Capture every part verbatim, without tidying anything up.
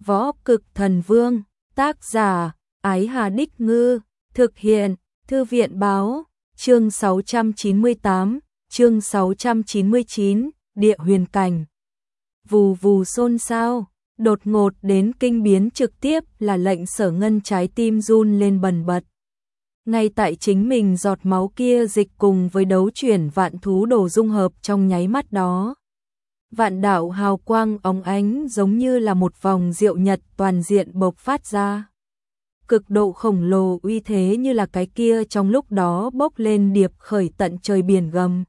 Võ Cực Thần Vương, tác giả, Ái Hà Đích Ngư, thực hiện, Thư viện Báo, chương sáu trăm chín mươi tám, chương sáu trăm chín mươi chín, Địa Huyền Cảnh. Vù vù xôn xao, đột ngột đến kinh biến trực tiếp là lệnh Sở Ngân trái tim run lên bần bật. Ngay tại chính mình giọt máu kia dịch cùng với đấu chuyển vạn thú đồ dung hợp trong nháy mắt đó. Vạn đạo hào quang óng ánh giống như là một vòng diệu nhật toàn diện bộc phát ra. Cực độ khổng lồ uy thế như là cái kia trong lúc đó bốc lên điệp khởi tận trời biển gầm.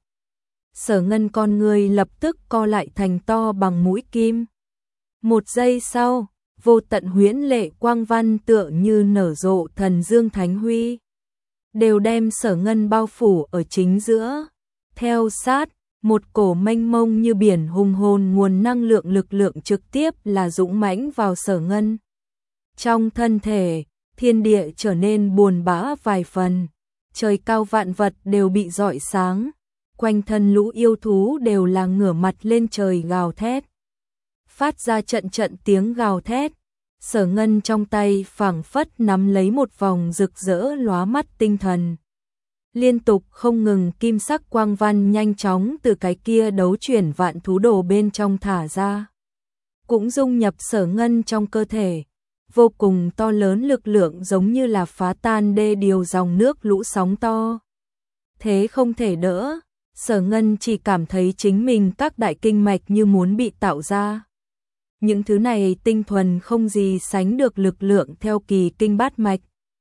Sở Ngân con người lập tức co lại thành to bằng mũi kim. Một giây sau, vô tận huyễn lệ quang văn tựa như nở rộ thần dương thánh huy. Đều đem Sở Ngân bao phủ ở chính giữa. Theo sát, một cổ mênh mông như biển hùng hồn nguồn năng lượng lực lượng trực tiếp là dũng mãnh vào Sở Ngân. Trong thân thể, thiên địa trở nên buồn bã vài phần. Trời cao vạn vật đều bị rọi sáng. Quanh thân lũ yêu thú đều là ngửa mặt lên trời gào thét. Phát ra trận trận tiếng gào thét. Sở Ngân trong tay phảng phất nắm lấy một vòng rực rỡ lóa mắt tinh thần. Liên tục không ngừng kim sắc quang văn nhanh chóng từ cái kia đấu chuyển vạn thú đồ bên trong thả ra. Cũng dung nhập Sở Ngân trong cơ thể. Vô cùng to lớn lực lượng giống như là phá tan đê điều dòng nước lũ sóng to. Thế không thể đỡ. Sở Ngân chỉ cảm thấy chính mình các đại kinh mạch như muốn bị tạo ra. Những thứ này tinh thuần không gì sánh được lực lượng theo kỳ kinh bát mạch.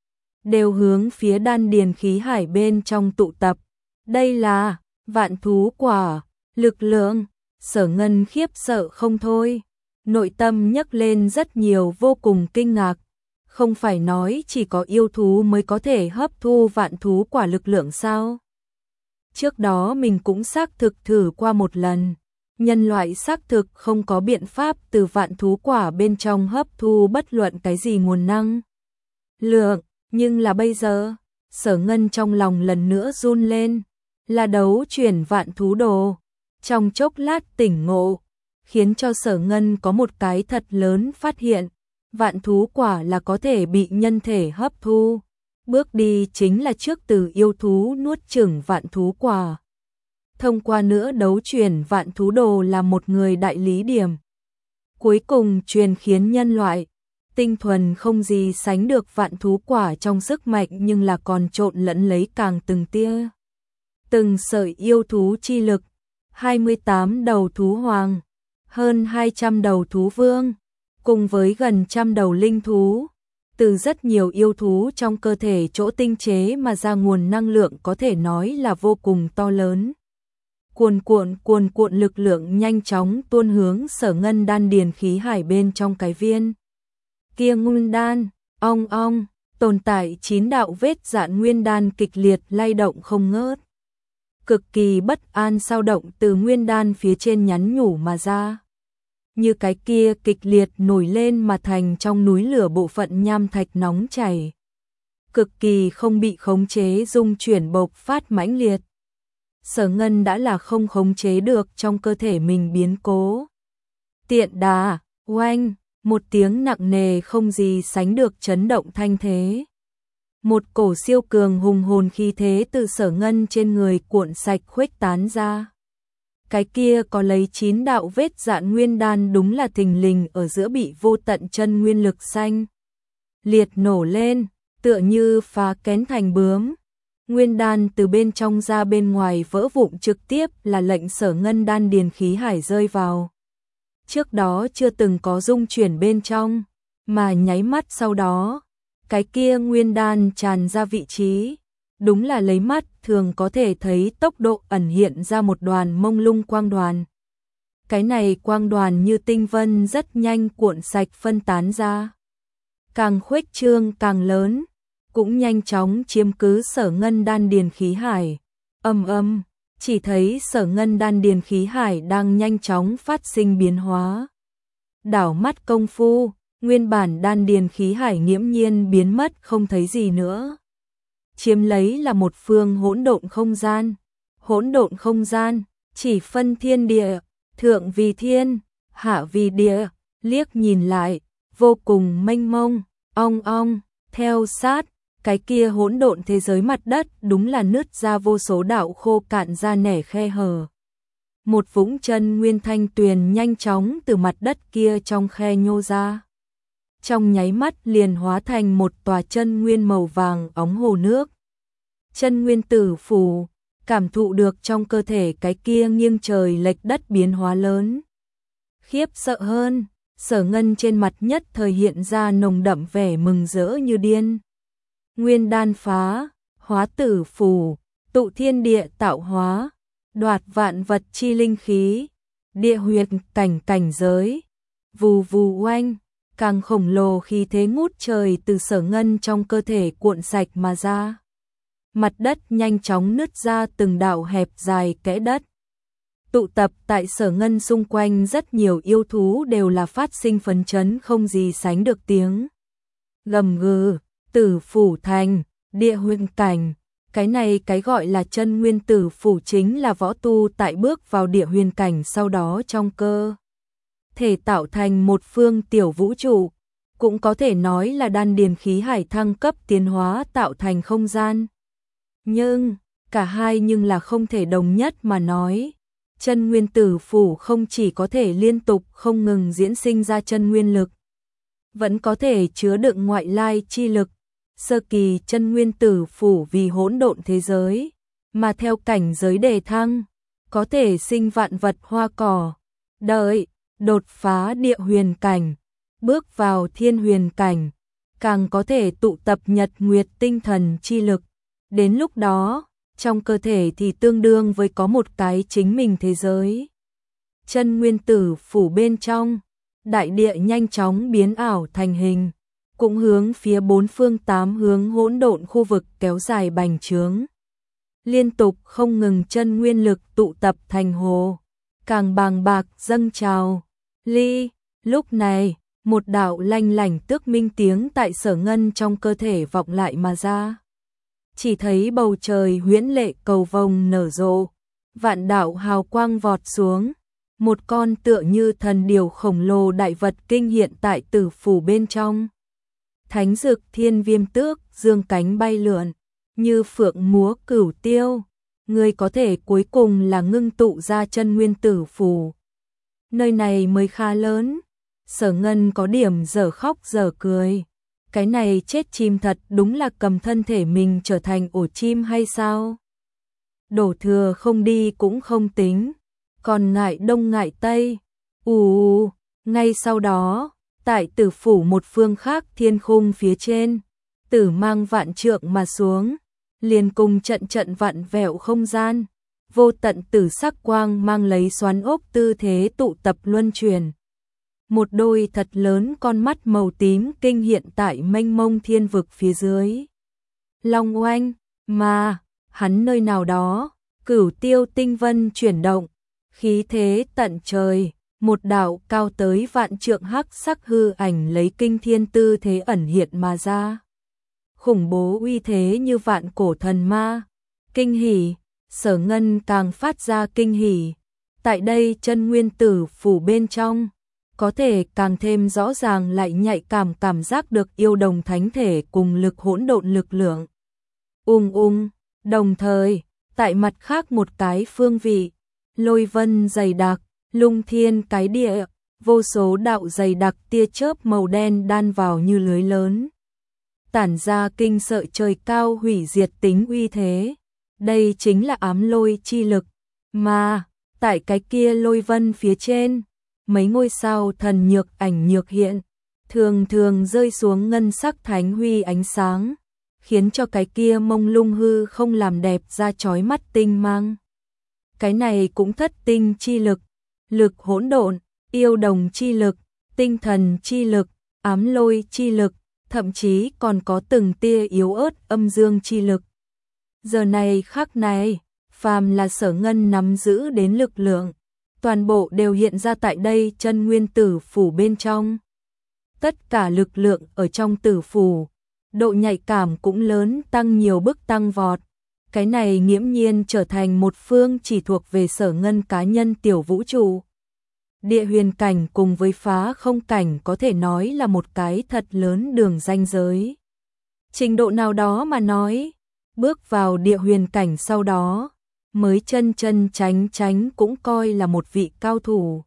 Đều hướng phía đan điền khí hải bên trong tụ tập. Đây là vạn thú quả, lực lượng. Sở Ngân khiếp sợ không thôi. Nội tâm nhấc lên rất nhiều vô cùng kinh ngạc. Không phải nói chỉ có yêu thú mới có thể hấp thu vạn thú quả lực lượng sao? Trước đó mình cũng xác thực thử qua một lần. Nhân loại xác thực không có biện pháp từ vạn thú quả bên trong hấp thu bất luận cái gì nguồn năng lượng. Nhưng là bây giờ, Sở Ngân trong lòng lần nữa run lên. Là đấu chuyển vạn thú đồ. Trong chốc lát tỉnh ngộ, khiến cho Sở Ngân có một cái thật lớn phát hiện. Vạn thú quả là có thể bị nhân thể hấp thu. Bước đi chính là trước từ yêu thú nuốt chửng vạn thú quả. Thông qua nữa đấu chuyển vạn thú đồ là một người đại lý điểm. Cuối cùng truyền khiến nhân loại, tinh thuần không gì sánh được vạn thú quả trong sức mạnh nhưng là còn trộn lẫn lấy càng từng tia. Từng sợi yêu thú chi lực, hai mươi tám đầu thú hoàng, hơn hai trăm đầu thú vương, cùng với gần trăm đầu linh thú. Từ rất nhiều yêu thú trong cơ thể chỗ tinh chế mà ra nguồn năng lượng có thể nói là vô cùng to lớn. Cuồn cuộn cuồn cuộn lực lượng nhanh chóng tuôn hướng Sở Ngân đan điền khí hải bên trong cái viên kia nguyên đan. Ong ong, tồn tại chín đạo vết dạn nguyên đan kịch liệt lay động không ngớt. Cực kỳ bất an sao động từ nguyên đan phía trên nhắn nhủ mà ra. Như cái kia kịch liệt nổi lên mà thành trong núi lửa bộ phận nham thạch nóng chảy. Cực kỳ không bị khống chế dung chuyển bộc phát mãnh liệt. Sở Ngân đã là không khống chế được trong cơ thể mình biến cố. Tiện đà, oanh, một tiếng nặng nề không gì sánh được chấn động thanh thế. Một cổ siêu cường hùng hồn khí thế từ Sở Ngân trên người cuộn sạch khuếch tán ra. Cái kia có lấy chín đạo vết dạn nguyên đan đúng là thình lình ở giữa bị vô tận chân nguyên lực xanh liệt nổ lên, tựa như phá kén thành bướm. Nguyên đan từ bên trong ra bên ngoài vỡ vụn trực tiếp là lệnh Sở Ngân đan điền khí hải rơi vào. Trước đó chưa từng có dung chuyển bên trong, mà nháy mắt sau đó, cái kia nguyên đan tràn ra vị trí. Đúng là lấy mắt thường có thể thấy tốc độ ẩn hiện ra một đoàn mông lung quang đoàn. Cái này quang đoàn như tinh vân rất nhanh cuộn sạch phân tán ra. Càng khuếch trương càng lớn, cũng nhanh chóng chiếm cứ Sở Ngân đan điền khí hải. Âm âm, chỉ thấy Sở Ngân đan điền khí hải đang nhanh chóng phát sinh biến hóa. Đảo mắt công phu, nguyên bản đan điền khí hải nghiễm nhiên biến mất không thấy gì nữa. Chiếm lấy là một phương hỗn độn không gian. Hỗn độn không gian, chỉ phân thiên địa, thượng vì thiên, hạ vì địa, liếc nhìn lại, vô cùng mênh mông, ong ong, theo sát, cái kia hỗn độn thế giới mặt đất đúng là nứt ra vô số đạo khô cạn ra nẻ khe hở. Một vũng chân nguyên thanh tuyền nhanh chóng từ mặt đất kia trong khe nhô ra. Trong nháy mắt liền hóa thành một tòa chân nguyên màu vàng óng hồ nước. Chân nguyên tử phủ, cảm thụ được trong cơ thể cái kia nghiêng trời lệch đất biến hóa lớn. Khiếp sợ hơn, Sở Ngân trên mặt nhất thời hiện ra nồng đậm vẻ mừng rỡ như điên. Nguyên đan phá, hóa tử phủ, tụ thiên địa tạo hóa, đoạt vạn vật chi linh khí, địa huyệt cảnh cảnh giới, vù vù oanh, càng khổng lồ khí thế ngút trời từ Sở Ngân trong cơ thể cuộn sạch mà ra. Mặt đất nhanh chóng nứt ra từng đạo hẹp dài kẽ đất. Tụ tập tại Sở Ngân xung quanh rất nhiều yêu thú đều là phát sinh phấn chấn không gì sánh được tiếng gầm gừ. Tử phủ thành, địa huyệt cảnh, cái này cái gọi là chân nguyên tử phủ chính là võ tu tại bước vào địa huyền cảnh sau đó trong cơ thể tạo thành một phương tiểu vũ trụ, cũng có thể nói là đan điền khí hải thăng cấp tiến hóa tạo thành không gian. Nhưng, cả hai nhưng là không thể đồng nhất mà nói. Chân nguyên tử phủ không chỉ có thể liên tục không ngừng diễn sinh ra chân nguyên lực, vẫn có thể chứa đựng ngoại lai chi lực. Sơ kỳ chân nguyên tử phủ vì hỗn độn thế giới, mà theo cảnh giới đề thăng, có thể sinh vạn vật hoa cỏ. Đợi, đột phá địa huyền cảnh, bước vào thiên huyền cảnh, càng có thể tụ tập nhật nguyệt tinh thần chi lực. Đến lúc đó, trong cơ thể thì tương đương với có một cái chính mình thế giới. Chân nguyên tử phủ bên trong, đại địa nhanh chóng biến ảo thành hình, cũng hướng phía bốn phương tám hướng hỗn độn khu vực kéo dài bành trướng. Liên tục không ngừng chân nguyên lực tụ tập thành hồ, càng bàng bạc dâng trào. Ly, lúc này, một đạo lanh lảnh tước minh tiếng tại Sở Ngân trong cơ thể vọng lại mà ra. Chỉ thấy bầu trời huyễn lệ cầu vồng nở rộ, vạn đạo hào quang vọt xuống, một con tựa như thần điều khổng lồ đại vật kinh hiện tại tử phủ bên trong. Thánh dực thiên viêm tước dương cánh bay lượn, như phượng múa cửu tiêu, người có thể cuối cùng là ngưng tụ ra chân nguyên tử phủ. Nơi này mới khá lớn, Sở Ngân có điểm dở khóc dở cười. Cái này chết chim thật đúng là cầm thân thể mình trở thành ổ chim hay sao? Đổ thừa không đi cũng không tính, còn ngại đông ngại tây. Ù, ngay sau đó, tại tử phủ một phương khác thiên khung phía trên, tử mang vạn trượng mà xuống, liền cùng trận trận vạn vẹo không gian, vô tận tử sắc quang mang lấy xoắn ốc tư thế tụ tập luân chuyển. Một đôi thật lớn con mắt màu tím kinh hiện tại mênh mông thiên vực phía dưới. Long oanh, mà, hắn nơi nào đó, cửu tiêu tinh vân chuyển động, khí thế tận trời, một đạo cao tới vạn trượng hắc sắc hư ảnh lấy kinh thiên tư thế ẩn hiện mà ra. Khủng bố uy thế như vạn cổ thần ma, kinh hỉ, Sở Ngân càng phát ra kinh hỉ. Tại đây chân nguyên tử phủ bên trong, có thể càng thêm rõ ràng lại nhạy cảm cảm giác được yêu đồng thánh thể cùng lực hỗn độn lực lượng. Ung ung, đồng thời, tại mặt khác một cái phương vị, lôi vân dày đặc, lung thiên cái địa, vô số đạo dày đặc tia chớp màu đen đan vào như lưới lớn. Tản ra kinh sợ trời cao hủy diệt tính uy thế. Đây chính là ám lôi chi lực, mà, tại cái kia lôi vân phía trên, mấy ngôi sao thần nhược ảnh nhược hiện, thường thường rơi xuống ngân sắc thánh huy ánh sáng, khiến cho cái kia mông lung hư không làm đẹp ra chói mắt tinh mang. Cái này cũng thất tinh chi lực, lực hỗn độn, yêu đồng chi lực, tinh thần chi lực, ám lôi chi lực, thậm chí còn có từng tia yếu ớt âm dương chi lực. Giờ này khắc này, phàm là Sở Ngân nắm giữ đến lực lượng, toàn bộ đều hiện ra tại đây chân nguyên tử phủ bên trong. Tất cả lực lượng ở trong tử phủ, độ nhạy cảm cũng lớn tăng nhiều bước tăng vọt. Cái này nghiễm nhiên trở thành một phương chỉ thuộc về Sở Ngân cá nhân tiểu vũ trụ. Địa huyền cảnh cùng với phá không cảnh có thể nói là một cái thật lớn đường ranh giới. Trình độ nào đó mà nói, bước vào địa huyền cảnh sau đó, mới chân chân tránh tránh cũng coi là một vị cao thủ.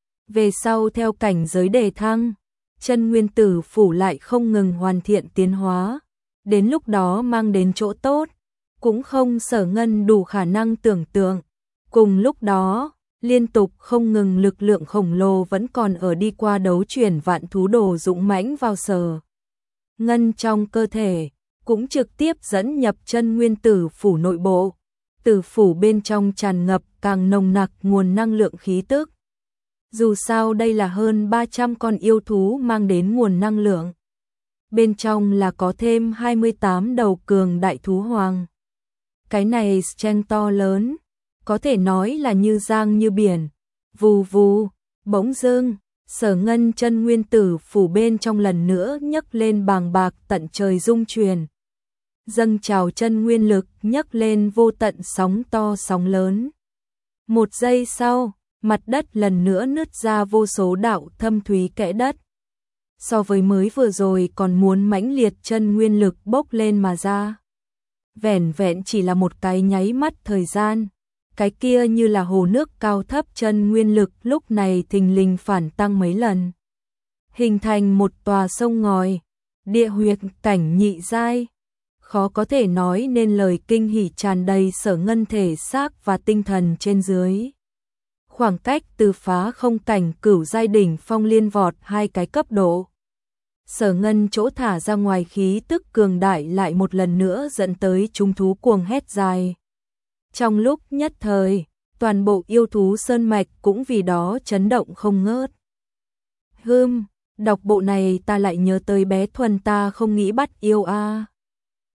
Về sau theo cảnh giới đề thăng, chân nguyên tử phủ lại không ngừng hoàn thiện tiến hóa, đến lúc đó mang đến chỗ tốt, cũng không Sở Ngân đủ khả năng tưởng tượng. Cùng lúc đó, liên tục không ngừng lực lượng khổng lồ vẫn còn ở đi qua đấu chuyển vạn thú đồ dũng mãnh vào Sở Ngân trong cơ thể, cũng trực tiếp dẫn nhập chân nguyên tử phủ nội bộ. Tử phủ bên trong tràn ngập càng nồng nặc nguồn năng lượng khí tức. Dù sao đây là hơn ba trăm con yêu thú mang đến nguồn năng lượng. Bên trong là có thêm hai mươi tám đầu cường đại thú hoàng. Cái này strength to lớn, có thể nói là như giang như biển. Vù vù, bỗng dưng, Sở Ngân chân nguyên tử phủ bên trong lần nữa nhấc lên bàng bạc tận trời rung truyền. Dâng trào chân nguyên lực nhấc lên vô tận sóng to sóng lớn. Một giây sau, mặt đất lần nữa nứt ra vô số đạo thâm thúy kẽ đất. So với mới vừa rồi còn muốn mãnh liệt chân nguyên lực bốc lên mà ra. Vẻn vẹn chỉ là một cái nháy mắt thời gian, cái kia như là hồ nước cao thấp chân nguyên lực lúc này thình lình phản tăng mấy lần. Hình thành một tòa sông ngòi, địa huyệt cảnh nhị giai. Khó có thể nói nên lời kinh hỉ tràn đầy Sở Ngân thể xác và tinh thần trên dưới. Khoảng cách từ phá không cảnh cửu giai đỉnh phong liên vọt hai cái cấp độ. Sở Ngân chỗ thả ra ngoài khí tức cường đại lại một lần nữa dẫn tới chúng thú cuồng hét dài. Trong lúc nhất thời, toàn bộ yêu thú sơn mạch cũng vì đó chấn động không ngớt. Hừm, đọc bộ này ta lại nhớ tới bé Thuần ta không nghĩ bắt yêu a.